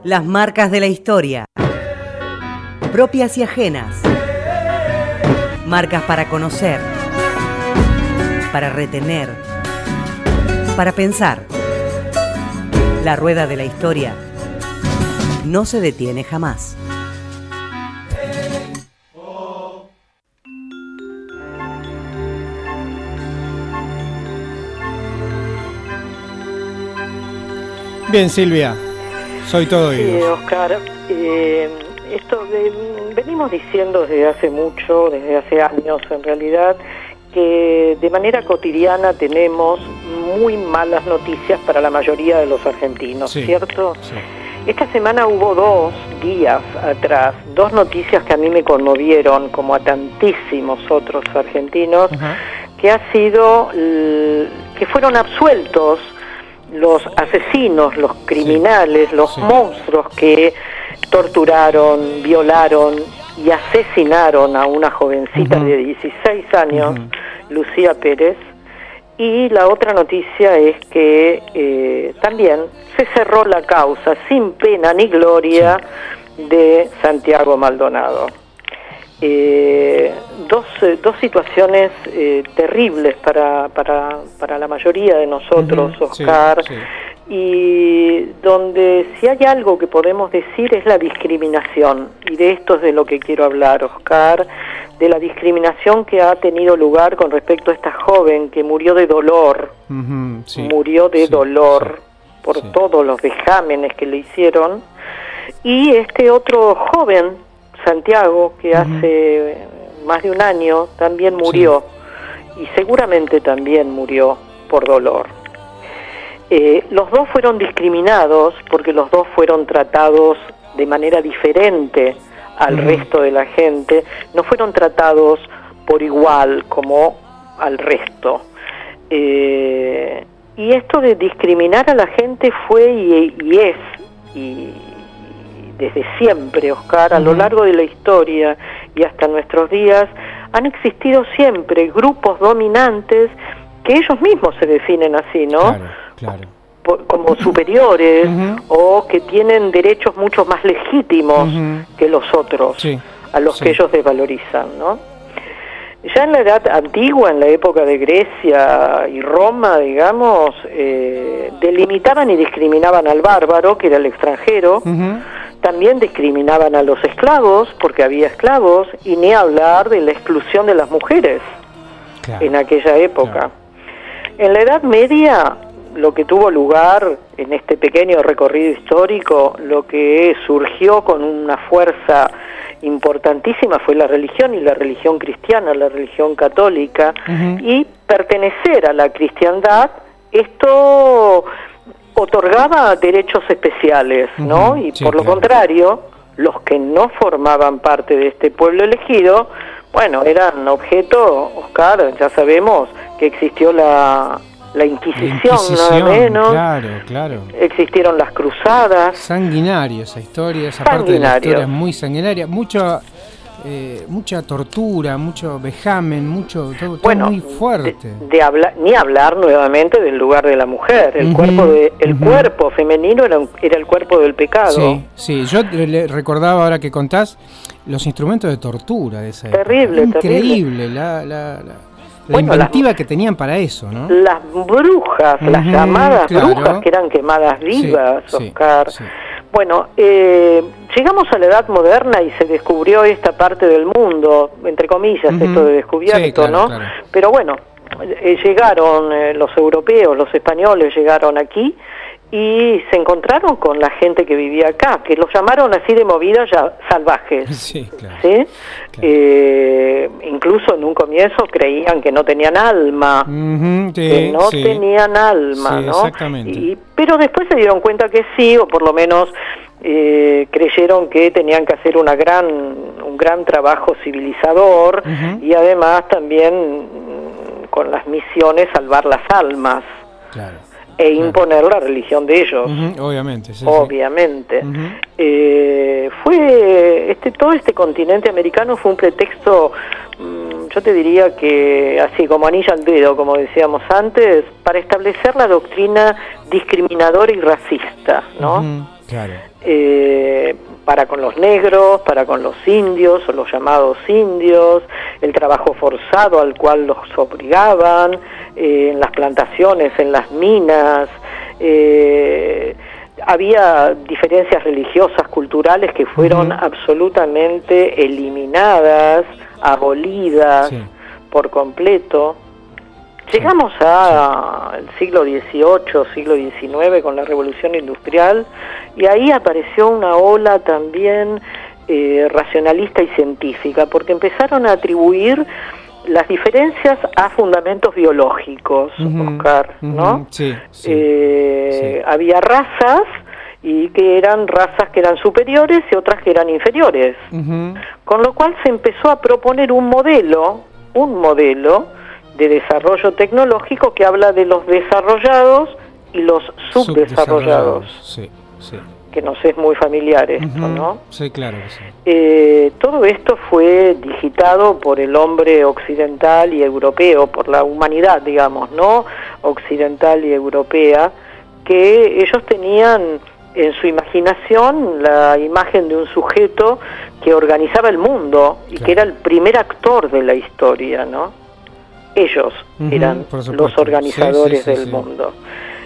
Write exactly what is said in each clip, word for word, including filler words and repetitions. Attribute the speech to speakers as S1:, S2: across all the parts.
S1: Las marcas de la historia, propias y ajenas. Marcas para conocer, para retener, para pensar. La rueda de la historia no se detiene jamás.
S2: Bien, Silvia, soy todo oídos.
S3: Sí, Oscar, eh, esto eh, venimos diciendo desde hace mucho, desde hace años en realidad, que de manera cotidiana tenemos muy malas noticias para la mayoría de los argentinos, sí, ¿cierto? Sí. Esta semana hubo dos días atrás, dos noticias que a mí me conmovieron, como a tantísimos otros argentinos, uh-huh. que ha sido, que fueron absueltos los asesinos, los criminales, sí, los sí. monstruos que torturaron, violaron y asesinaron a una jovencita uh-huh. de dieciséis años, uh-huh. Lucía Pérez. Y la otra noticia es que eh, también se cerró la causa sin pena ni gloria sí. de Santiago Maldonado. Eh, dos, eh, dos situaciones eh, terribles para, para, para la mayoría de nosotros, uh-huh, Oscar, sí, sí. y donde si hay algo que podemos decir es la discriminación, y de esto es de lo que quiero hablar, Oscar, de la discriminación que ha tenido lugar con respecto a esta joven que murió de dolor, uh-huh, sí, murió de sí, dolor sí, por sí. todos los vejámenes que le hicieron, y este otro joven, Santiago, que uh-huh. hace más de un año también murió, sí. y seguramente también murió por dolor. Eh, los dos fueron discriminados porque los dos fueron tratados de manera diferente al uh-huh. resto de la gente, no fueron tratados por igual como al resto. Eh, y esto de discriminar a la gente fue y, y es, y desde siempre, Oscar, a lo largo de la historia y hasta nuestros días, han existido siempre grupos dominantes que ellos mismos se definen así, ¿no?
S2: Claro, claro.
S3: Por, como superiores uh-huh. o que tienen derechos mucho más legítimos uh-huh. que los otros, sí, a los sí. que ellos desvalorizan, ¿no? Ya en la edad antigua, en la época de Grecia y Roma, digamos, eh, delimitaban y discriminaban al bárbaro, que era el extranjero, uh-huh. también discriminaban a los esclavos, porque había esclavos, y ni hablar de la exclusión de las mujeres, claro, en aquella época. Claro. En la Edad Media, lo que tuvo lugar en este pequeño recorrido histórico, lo que surgió con una fuerza importantísima fue la religión, y la religión cristiana, la religión católica, uh-huh. y pertenecer a la cristiandad, esto otorgaba derechos especiales, ¿no? Uh-huh. Y sí, por lo claro. contrario, los que no formaban parte de este pueblo elegido, bueno, eran objeto, Oscar, ya sabemos que existió la... La Inquisición, la Inquisición, nada menos. Claro, claro. Existieron las cruzadas.
S2: Sanguinaria esa historia, esa parte de la historia es muy sanguinaria. Mucha, eh, mucha tortura, mucho vejamen, mucho, todo, bueno, todo muy fuerte.
S3: De, de hablar, ni hablar nuevamente del lugar de la mujer. El uh-huh, cuerpo de, el uh-huh. cuerpo femenino era, era el cuerpo del pecado.
S2: Sí, sí. Yo le recordaba ahora que contás los instrumentos de tortura de esa época.
S3: Terrible,
S2: increíble, terrible. La, la, la La bueno, inventiva las, que tenían para eso, ¿no?
S3: Las brujas, uh-huh, las llamadas claro. brujas que eran quemadas vivas, sí, Oscar. Sí, sí. Bueno, eh, llegamos a la Edad Moderna y se descubrió esta parte del mundo, entre comillas, uh-huh. esto de descubierto, sí, claro, ¿no? Claro. Pero bueno, eh, llegaron eh, los europeos, los españoles llegaron aquí y se encontraron con la gente que vivía acá, que los llamaron así de movidas ya salvajes.
S2: Sí, claro.
S3: ¿Sí? Claro. Eh, incluso en un comienzo creían que no tenían alma, uh-huh, sí, que no sí. tenían alma,
S2: sí,
S3: ¿no?
S2: Exactamente.
S3: Y, pero después se dieron cuenta que sí, o por lo menos eh, creyeron que tenían que hacer una gran, un gran trabajo civilizador uh-huh. y además también con las misiones salvar las almas. Claro. E imponer claro. la religión de ellos,
S2: uh-huh, obviamente, sí,
S3: obviamente.
S2: Sí. Uh-huh.
S3: Eh, fue este todo este continente americano fue un pretexto, mmm, yo te diría que así como anillo al dedo, como decíamos antes, para establecer la doctrina discriminadora y racista, ¿no?
S2: Uh-huh. Claro.
S3: Eh, para con los negros, para con los indios o los llamados indios, el trabajo forzado al cual los obligaban, eh, en las plantaciones, en las minas, eh, había diferencias religiosas, culturales que fueron uh-huh. absolutamente eliminadas, abolidas sí. por completo. Llegamos sí, al sí. siglo dieciocho, siglo diecinueve con la Revolución Industrial, y ahí apareció una ola también eh, racionalista y científica, porque empezaron a atribuir las diferencias a fundamentos biológicos, uh-huh, Oscar, ¿no?
S2: Uh-huh, sí, sí,
S3: eh,
S2: sí.
S3: Había razas, y que eran razas que eran superiores y otras que eran inferiores. Uh-huh. Con lo cual se empezó a proponer un modelo, un modelo de desarrollo tecnológico que habla de los desarrollados y los subdesarrollados.
S2: Sí, sí.
S3: Que nos es muy familiar esto, uh-huh. ¿no?
S2: Sí, claro que sí.
S3: Eh, todo esto fue digitado por el hombre occidental y europeo, por la humanidad, digamos, ¿no? Occidental y europea, que ellos tenían en su imaginación la imagen de un sujeto que organizaba el mundo y claro. que era el primer actor de la historia, ¿no? Ellos uh-huh, eran los organizadores sí, sí, sí, del sí. mundo.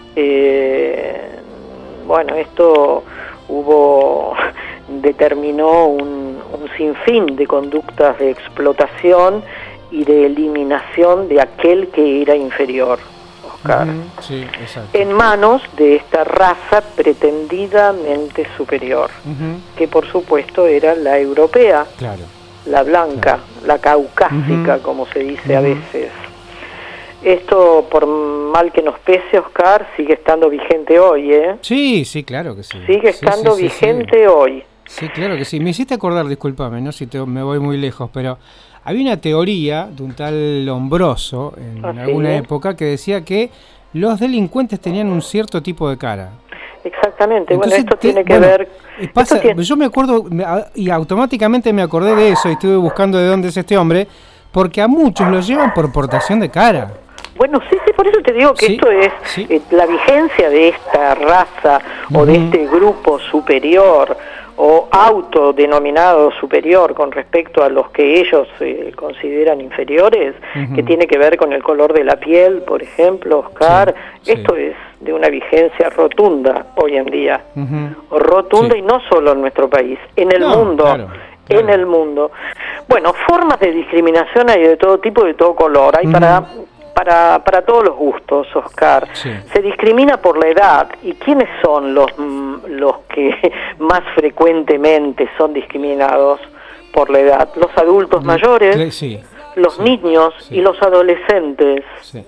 S3: Eh, bueno, esto hubo determinó un, un sinfín de conductas de explotación y de eliminación de aquel que era inferior, Oscar,
S2: uh-huh, sí, exacto.
S3: en manos de esta raza pretendidamente superior, uh-huh. que por supuesto era la europea,
S2: claro.
S3: la blanca, claro. la caucásica, uh-huh. como se dice uh-huh. a veces. Esto, por mal que nos pese, Oscar, sigue estando vigente hoy, ¿eh?
S2: Sí, sí, claro que sí.
S3: Sigue estando
S2: sí, sí,
S3: vigente
S2: sí, sí.
S3: hoy.
S2: Sí, claro que sí. Me hiciste acordar, discúlpame, no si te, me voy muy lejos, pero había una teoría de un tal Lombroso en ¿Ah, alguna sí? época que decía que los delincuentes tenían un cierto tipo de cara.
S3: Exactamente. Entonces, bueno, esto
S2: te,
S3: tiene que
S2: bueno,
S3: ver...
S2: Pasa,
S3: tiene...
S2: Yo me acuerdo y automáticamente me acordé de eso y estuve buscando de dónde es este hombre, porque a muchos los llevan por portación de cara.
S3: Bueno, sí, sí, por eso te digo que sí, esto es
S2: sí.
S3: eh, la vigencia de esta raza uh-huh. o de este grupo superior o autodenominado superior con respecto a los que ellos eh, consideran inferiores, uh-huh. que tiene que ver con el color de la piel, por ejemplo, Oscar. Sí, esto sí. es de una vigencia rotunda hoy en día, uh-huh. rotunda sí. y no solo en nuestro país, en el no, mundo. Claro. Claro. En el mundo. Bueno, formas de discriminación hay de todo tipo y de todo color. Hay uh-huh. para... Para, para todos los gustos, Oscar. Sí. Se discrimina por la edad. ¿Y quiénes son los, los que más frecuentemente son discriminados por la edad? Los adultos mayores,
S2: sí.
S3: los
S2: sí.
S3: niños sí. y los adolescentes.
S2: Sí.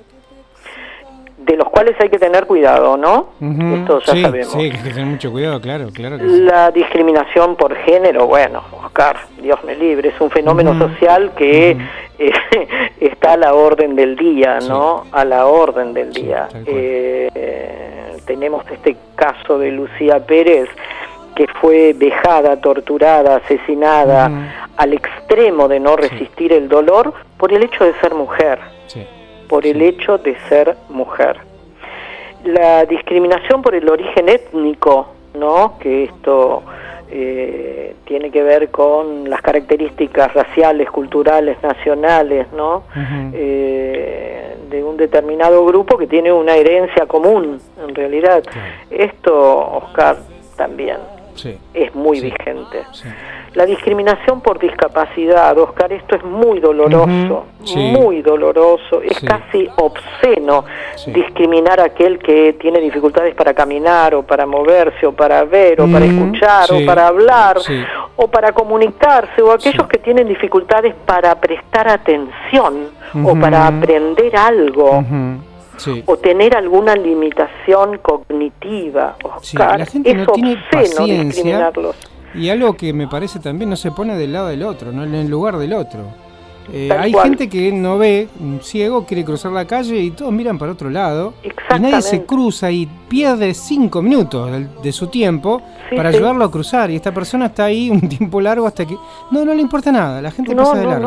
S3: De los cuales hay que tener cuidado, ¿no? Uh-huh. Esto ya
S2: sí,
S3: sabemos.
S2: Sí, hay que tener mucho cuidado, claro, claro que
S3: La sí. discriminación por género, bueno, Oscar, Dios me libre, es un fenómeno uh-huh. social que uh-huh. eh, está a la orden del día, ¿no? Sí. A la orden del sí, día. Eh, eh, tenemos este caso de Lucía Pérez, que fue vejada, torturada, asesinada, uh-huh. al extremo de no resistir sí. el dolor por el hecho de ser mujer.
S2: Sí.
S3: por el sí. hecho de ser mujer. La discriminación por el origen étnico, ¿no? Que esto eh, tiene que ver con las características raciales, culturales, nacionales, ¿no? Uh-huh. Eh, de un determinado grupo que tiene una herencia común, en realidad. Sí. Esto, Oscar, también sí. es muy sí. vigente. Sí. La discriminación por discapacidad, Oscar, esto es muy doloroso, uh-huh. sí. muy doloroso, es sí. casi obsceno sí. discriminar a aquel que tiene dificultades para caminar o para moverse o para ver o uh-huh. para escuchar sí. o para hablar sí. o para comunicarse, o aquellos sí. que tienen dificultades para prestar atención uh-huh. o para aprender algo. Uh-huh. Sí. o tener alguna limitación cognitiva, Oscar,
S2: sí, la gente
S3: es
S2: no
S3: obsceno
S2: tiene paciencia,
S3: discriminarlos.
S2: Y algo que me parece también no se pone del lado del otro, no en el lugar del otro. Eh, hay cual. gente que no ve, un ciego, quiere cruzar la calle y todos miran para otro lado. Y nadie se cruza y pierde cinco minutos de, de su tiempo sí, para sí. ayudarlo a cruzar. Y esta persona está ahí un tiempo largo hasta que... No, no le importa nada, la gente
S3: no,
S2: pasa de
S3: no,
S2: largo.
S3: No.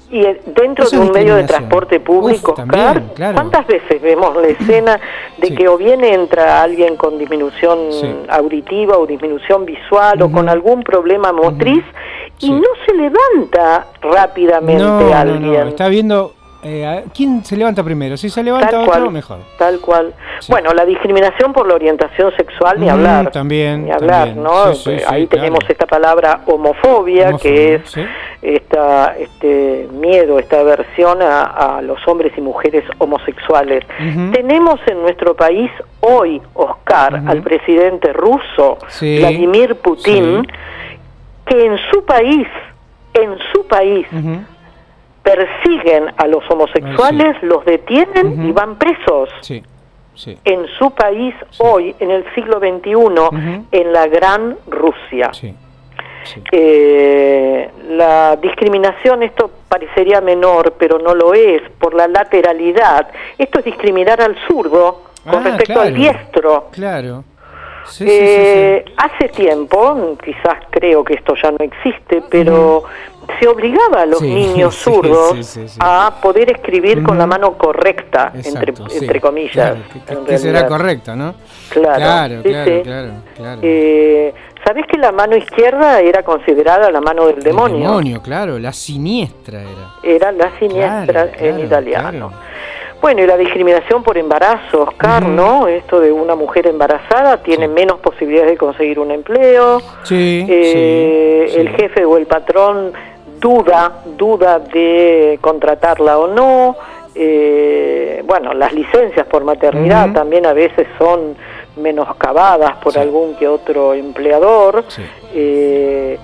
S3: Y dentro
S2: Eso
S3: de
S2: es
S3: un medio de
S2: discriminación.
S3: transporte público,
S2: Uf, también,
S3: Oscar,
S2: claro.
S3: ¿cuántas veces vemos la escena de
S2: Sí.
S3: que o bien entra alguien con disminución
S2: Sí.
S3: auditiva o disminución visual
S2: Ujú.
S3: o con algún problema motriz y
S2: Sí.
S3: no se levanta rápidamente
S2: No, no,
S3: alguien?
S2: no, está viendo eh, a- quién se levanta primero. Si se levanta
S3: Tal
S2: otro,
S3: cual,
S2: mejor.
S3: tal cual.
S2: Sí.
S3: Bueno, la discriminación por la orientación sexual, ni
S2: Mm,
S3: hablar.
S2: también,
S3: Ni hablar,
S2: también.
S3: ¿no?
S2: Sí, sí,
S3: Eh,
S2: sí,
S3: Ahí
S2: claro.
S3: tenemos esta palabra homofobia,
S2: Homofobia,
S3: que es
S2: sí.
S3: esta, este miedo, esta aversión a, a los hombres y mujeres homosexuales.
S2: Ujú.
S3: Tenemos en nuestro país hoy, Oscar,
S2: Ujú.
S3: al presidente ruso,
S2: Sí,
S3: Vladimir Putin,
S2: sí.
S3: que en su país, en su país,
S2: Ujú.
S3: persiguen a los homosexuales,
S2: Ah, sí.
S3: los detienen
S2: Ujú.
S3: y van presos.
S2: Sí, sí,
S3: En su país
S2: Sí.
S3: hoy, en el siglo veintiuno,
S2: Ujú.
S3: en la Gran Rusia.
S2: sí, sí.
S3: Eh, la discriminación, esto parecería menor, pero no lo es, por la lateralidad. Esto es discriminar al zurdo con
S2: Ah,
S3: respecto
S2: claro.
S3: al diestro.
S2: Claro. Sí,
S3: Eh,
S2: sí, sí,
S3: Hace tiempo, quizás creo que esto ya no existe, pero se obligaba a los
S2: Sí,
S3: niños
S2: sí,
S3: zurdos
S2: sí, sí, sí.
S3: a poder escribir con
S2: Ujú.
S3: la mano correcta, entre,
S2: Exacto, sí.
S3: entre comillas.
S2: Claro, que, que-
S3: en
S2: que será
S3: realidad.
S2: correcto, ¿no?
S3: Claro,
S2: claro,
S3: sí,
S2: claro,
S3: sí.
S2: claro, claro.
S3: Eh, ¿Sabés que la mano izquierda era considerada la mano del
S2: El
S3: demonio?
S2: demonio, claro, la siniestra era.
S3: Era la siniestra
S2: Claro,
S3: en
S2: claro,
S3: italiano.
S2: claro.
S3: Bueno, y la discriminación por embarazo, Oscar,
S2: Ujú.
S3: ¿no? Esto de una mujer embarazada tiene
S2: Sí.
S3: menos posibilidades de conseguir un empleo.
S2: Sí,
S3: Eh,
S2: sí, sí.
S3: El jefe o el patrón duda, duda de contratarla o no. Eh, bueno, las licencias por maternidad
S2: Ujú.
S3: también a veces son menoscabadas por
S2: Sí.
S3: algún que otro empleador.
S2: Sí.
S3: Eh,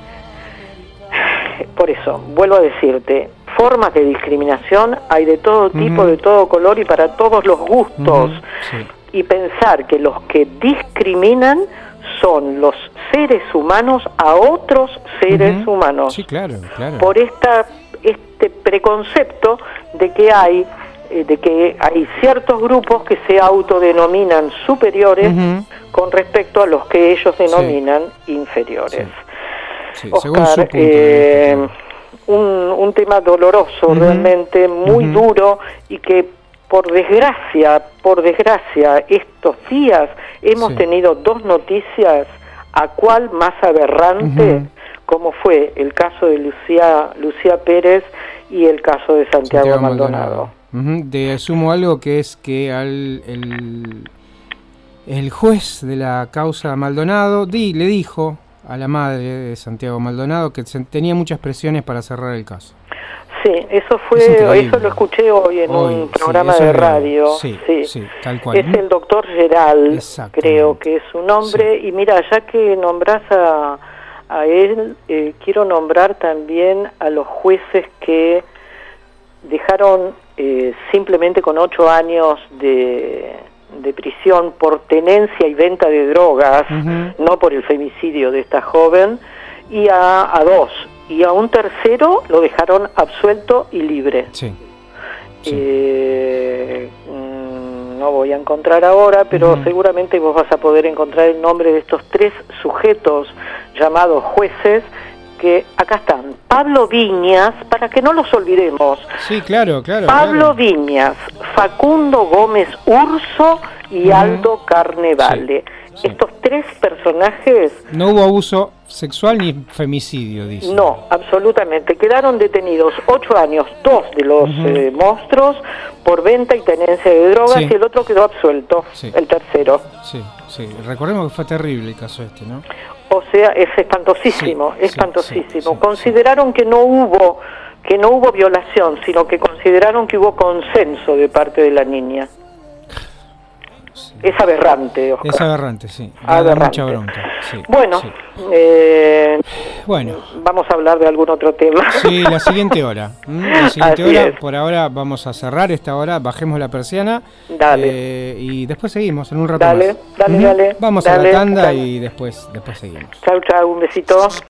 S3: por eso, vuelvo a decirte, formas de discriminación hay de todo tipo,
S2: Ujú.
S3: de todo color y para todos los gustos.
S2: Ujú, sí.
S3: Y pensar que los que discriminan son los seres humanos a otros seres
S2: Ujú.
S3: humanos.
S2: Sí, claro, claro.
S3: Por esta este preconcepto de que hay eh, de que hay ciertos grupos que se autodenominan superiores
S2: Ujú.
S3: con respecto a los que ellos denominan inferiores.
S2: Sí,
S3: Oscar,
S2: según su punto de
S3: eh,
S2: vista,
S3: un, un tema doloroso,
S2: Ujú.
S3: realmente muy
S2: Ujú.
S3: duro, y que por desgracia, por desgracia, estos días hemos
S2: Sí.
S3: tenido dos noticias, a cuál más aberrante,
S2: Ujú.
S3: como fue el caso de Lucía, Lucía Pérez y el caso de Santiago,
S2: Santiago
S3: Maldonado.
S2: Ujú. De sumo algo que es que al el, el juez de la causa Maldonado di, le dijo a la madre de Santiago Maldonado que se, tenía muchas presiones para cerrar el caso.
S3: Sí, eso
S2: Es
S3: fue,
S2: increíble.
S3: eso lo escuché hoy en
S2: Hoy,
S3: un
S2: sí,
S3: programa
S2: eso
S3: de
S2: es real.
S3: radio.
S2: Sí,
S3: sí.
S2: sí, tal cual.
S3: Es el doctor Geral,
S2: Exactamente.
S3: creo que es su nombre. Y mira, ya que nombrás a, a él, eh, quiero nombrar también a los jueces que dejaron eh, simplemente con ocho años de, de prisión por tenencia y venta de drogas,
S2: Ujú.
S3: no por el femicidio de esta joven, y a, a dos. Y a un tercero lo dejaron absuelto y libre.
S2: Sí. Sí.
S3: Eh, mm, no voy a encontrar ahora, pero
S2: Ujú.
S3: seguramente vos vas a poder encontrar el nombre de estos tres sujetos llamados jueces, que acá están. Pablo Viñas, para que no los olvidemos.
S2: Sí, claro, claro.
S3: Pablo
S2: claro.
S3: Viñas, Facundo Gómez Urso y
S2: Ujú.
S3: Aldo Carnevale.
S2: Sí, sí.
S3: Estos tres personajes,
S2: No hubo abuso sexual ni femicidio, dice.
S3: no, absolutamente. Quedaron detenidos ocho años, dos de los
S2: Ujú.
S3: eh, monstruos, por venta y tenencia de drogas,
S2: Sí.
S3: y el otro quedó absuelto,
S2: Sí.
S3: el tercero.
S2: Sí, sí. Recordemos que fue terrible el caso este, ¿no?
S3: O sea, es espantosísimo,
S2: Sí, sí,
S3: espantosísimo.
S2: sí, sí,
S3: Consideraron que no hubo que no hubo violación, sino que consideraron que hubo consenso de parte de la niña.
S2: Sí.
S3: Es aberrante, Oscar.
S2: Es aberrante, sí. Da
S3: Aberrante.
S2: mucha bronca. Sí,
S3: Bueno,
S2: sí.
S3: eh,
S2: Bueno,
S3: vamos a hablar de algún otro tema.
S2: sí, la siguiente hora. ¿m? La siguiente
S3: Así
S2: hora,
S3: es.
S2: por ahora vamos a cerrar esta hora, bajemos la persiana.
S3: Dale.
S2: eh, y después seguimos en un rato
S3: Dale,
S2: más.
S3: dale,
S2: Ujú.
S3: dale,
S2: Vamos a
S3: dale,
S2: la tanda
S3: dale.
S2: y después, después seguimos.
S3: Chau, chau, un besito.